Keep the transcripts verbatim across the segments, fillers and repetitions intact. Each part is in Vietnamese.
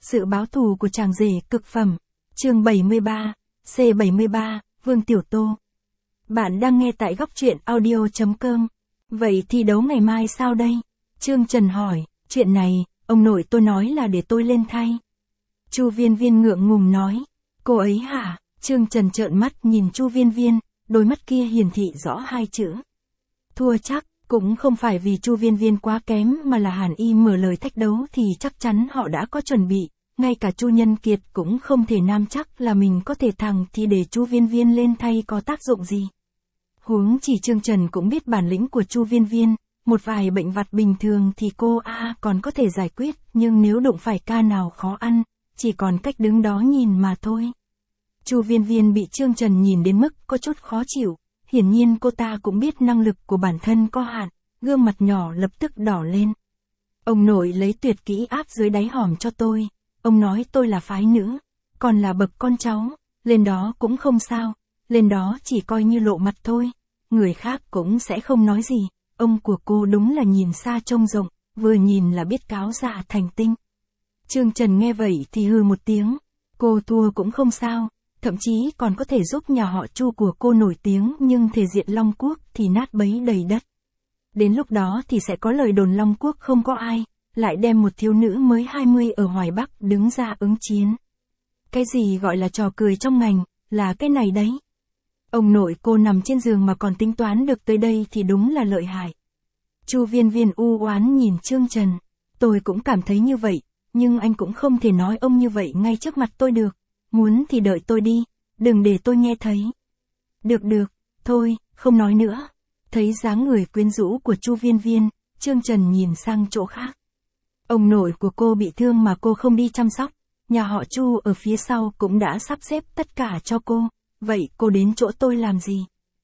Sự báo thù của chàng rể cực phẩm. Chương bảy mươi ba, C bảy mươi ba, Vương Tiểu Tô. Bạn đang nghe tại góc truyện audio chấm com. Vậy thi đấu ngày mai sao đây? Trương Trần hỏi, chuyện này, ông nội tôi nói là để tôi lên thay. Chu Viên Viên ngượng ngùng nói, cô ấy hả? Trương Trần trợn mắt nhìn Chu Viên Viên, đôi mắt kia hiển thị rõ hai chữ. Thua chắc, cũng không phải vì Chu Viên Viên quá kém mà là Hàn Y mở lời thách đấu thì chắc chắn họ đã có chuẩn bị, ngay cả Chu Nhân Kiệt cũng không thể nam chắc là mình có thể thắng thì để Chu Viên Viên lên thay có tác dụng gì. Huống chỉ Trương Trần cũng biết bản lĩnh của Chu Viên Viên, một vài bệnh vặt bình thường thì cô A còn có thể giải quyết, nhưng nếu đụng phải ca nào khó ăn, chỉ còn cách đứng đó nhìn mà thôi. Chu Viên Viên bị Trương Trần nhìn đến mức có chút khó chịu, hiển nhiên cô ta cũng biết năng lực của bản thân có hạn, gương mặt nhỏ lập tức đỏ lên. Ông nội lấy tuyệt kỹ áp dưới đáy hòm cho tôi, ông nói tôi là phái nữ, còn là bậc con cháu, lên đó cũng không sao, lên đó chỉ coi như lộ mặt thôi, người khác cũng sẽ không nói gì, ông của cô đúng là nhìn xa trông rộng, vừa nhìn là biết cáo dạ thành tinh. Trương Trần nghe vậy thì hừ một tiếng, cô thua cũng không sao, thậm chí còn có thể giúp nhà họ Chu của cô nổi tiếng nhưng thể diện Long Quốc thì nát bấy đầy đất. Đến lúc đó thì sẽ có lời đồn Long Quốc không có ai, lại đem một thiếu nữ mới hai mươi ở Hoài Bắc đứng ra ứng chiến. Cái gì gọi là trò cười trong ngành, là cái này đấy. Ông nội cô nằm trên giường mà còn tính toán được tới đây thì đúng là lợi hại. Chu Viên Viên u oán nhìn Trương Trần, tôi cũng cảm thấy như vậy, nhưng anh cũng không thể nói ông như vậy ngay trước mặt tôi được, muốn thì đợi tôi đi, đừng để tôi nghe thấy. Được được, thôi, không nói nữa. Thấy dáng người quyến rũ của Chu Viên Viên, Trương Trần nhìn sang chỗ khác. Ông nội của cô bị thương mà cô không đi chăm sóc, nhà họ Chu ở phía sau cũng đã sắp xếp tất cả cho cô, vậy cô đến chỗ tôi làm gì?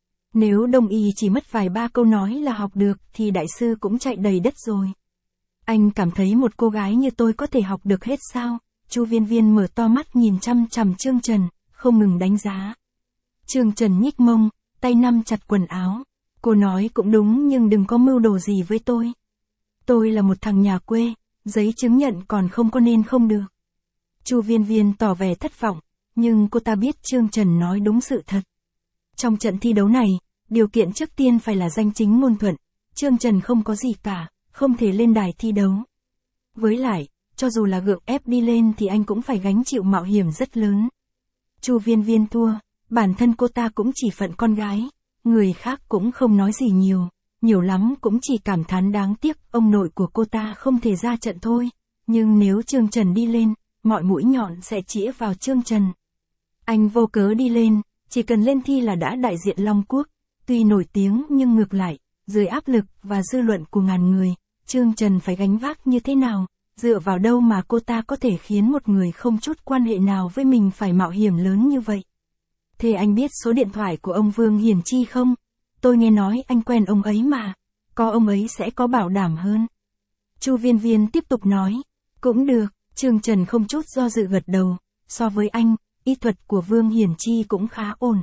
Nếu Đông Y chỉ mất vài ba câu nói là học được thì đại sư cũng chạy đầy đất rồi. Anh cảm thấy một cô gái như tôi có thể học được hết sao? Chu Viên Viên mở to mắt nhìn chăm chằm Trương Trần, không ngừng đánh giá. Trương Trần nhích mông, tay nắm chặt quần áo. Cô nói cũng đúng nhưng đừng có mưu đồ gì với tôi. Tôi là một thằng nhà quê, giấy chứng nhận còn không có nên không được. Chu Viên Viên tỏ vẻ thất vọng, nhưng cô ta biết Trương Trần nói đúng sự thật. Trong trận thi đấu này, điều kiện trước tiên phải là danh chính ngôn thuận, Trương Trần không có gì cả, không thể lên đài thi đấu. Với lại, cho dù là gượng ép đi lên thì anh cũng phải gánh chịu mạo hiểm rất lớn. Chu Viên Viên thua, bản thân cô ta cũng chỉ phận con gái, người khác cũng không nói gì nhiều, nhiều lắm cũng chỉ cảm thán đáng tiếc ông nội của cô ta không thể ra trận thôi, nhưng nếu Trương Trần đi lên, mọi mũi nhọn sẽ chĩa vào Trương Trần. Anh vô cớ đi lên, chỉ cần lên thi là đã đại diện Long Quốc, tuy nổi tiếng nhưng ngược lại, dưới áp lực và dư luận của ngàn người, Trương Trần phải gánh vác như thế nào, dựa vào đâu mà cô ta có thể khiến một người không chút quan hệ nào với mình phải mạo hiểm lớn như vậy. Thế anh biết số điện thoại của ông Vương Hiển Chi không? Tôi nghe nói anh quen ông ấy mà, có ông ấy sẽ có bảo đảm hơn. Chu Viên Viên tiếp tục nói, cũng được, Trương Trần không chút do dự gật đầu, so với anh, y thuật của Vương Hiển Chi cũng khá ổn.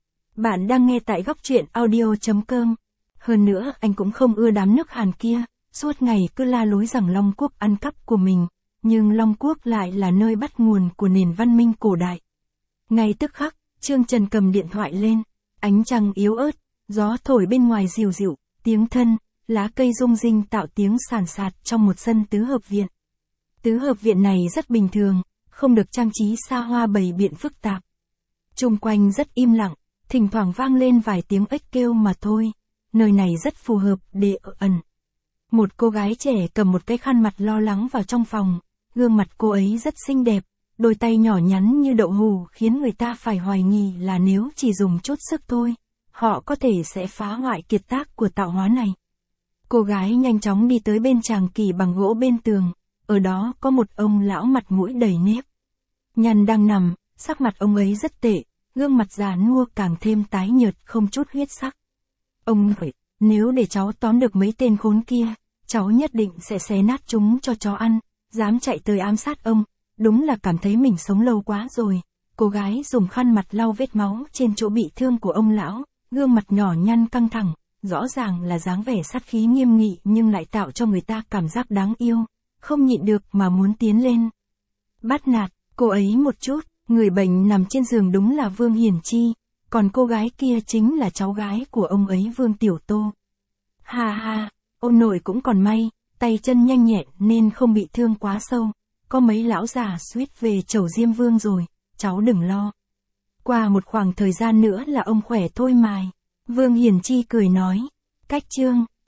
Bạn đang nghe tại góc truyện audio chấm com. Hơn nữa anh cũng không ưa đám nước Hàn kia, suốt ngày cứ la lối rằng Long Quốc ăn cắp của mình, nhưng Long Quốc lại là nơi bắt nguồn của nền văn minh cổ đại. Ngay tức khắc, Trương Trần cầm điện thoại lên, ánh trăng yếu ớt, gió thổi bên ngoài dịu dịu, tiếng thân, lá cây rung rinh tạo tiếng sàn sạt trong một sân tứ hợp viện. Tứ hợp viện này rất bình thường, không được trang trí xa hoa bày biện phức tạp. Chung quanh rất im lặng, thỉnh thoảng vang lên vài tiếng ếch kêu mà thôi, nơi này rất phù hợp để ở ẩn. Một cô gái trẻ cầm một cái khăn mặt lo lắng vào trong phòng, gương mặt cô ấy rất xinh đẹp, đôi tay nhỏ nhắn như đậu hù khiến người ta phải hoài nghi là nếu chỉ dùng chút sức thôi, họ có thể sẽ phá hoại kiệt tác của tạo hóa này. Cô gái nhanh chóng đi tới bên tràng kỳ bằng gỗ bên tường, ở đó có một ông lão mặt mũi đầy nếp. Nhăn đang nằm, sắc mặt ông ấy rất tệ, gương mặt già nua càng thêm tái nhợt không chút huyết sắc. Ông nói, nếu để cháu tóm được mấy tên khốn kia, cháu nhất định sẽ xé nát chúng cho chó ăn, dám chạy tới ám sát ông, đúng là cảm thấy mình sống lâu quá rồi. Cô gái dùng khăn mặt lau vết máu trên chỗ bị thương của ông lão, gương mặt nhỏ nhăn căng thẳng, rõ ràng là dáng vẻ sát khí nghiêm nghị nhưng lại tạo cho người ta cảm giác đáng yêu, không nhịn được mà muốn tiến lên. bắt nạt cô ấy một chút, người bệnh nằm trên giường đúng là Vương Hiển Chi, còn cô gái kia chính là cháu gái của ông ấy Vương Tiểu Tô. Ha ha, ông nội cũng còn may, tay chân nhanh nhẹn nên không bị thương quá sâu, có mấy lão già suýt về chầu Diêm Vương rồi, cháu đừng lo. Qua một khoảng thời gian nữa là ông khỏe thôi mài. Vương Hiển Chi cười nói, cách chương.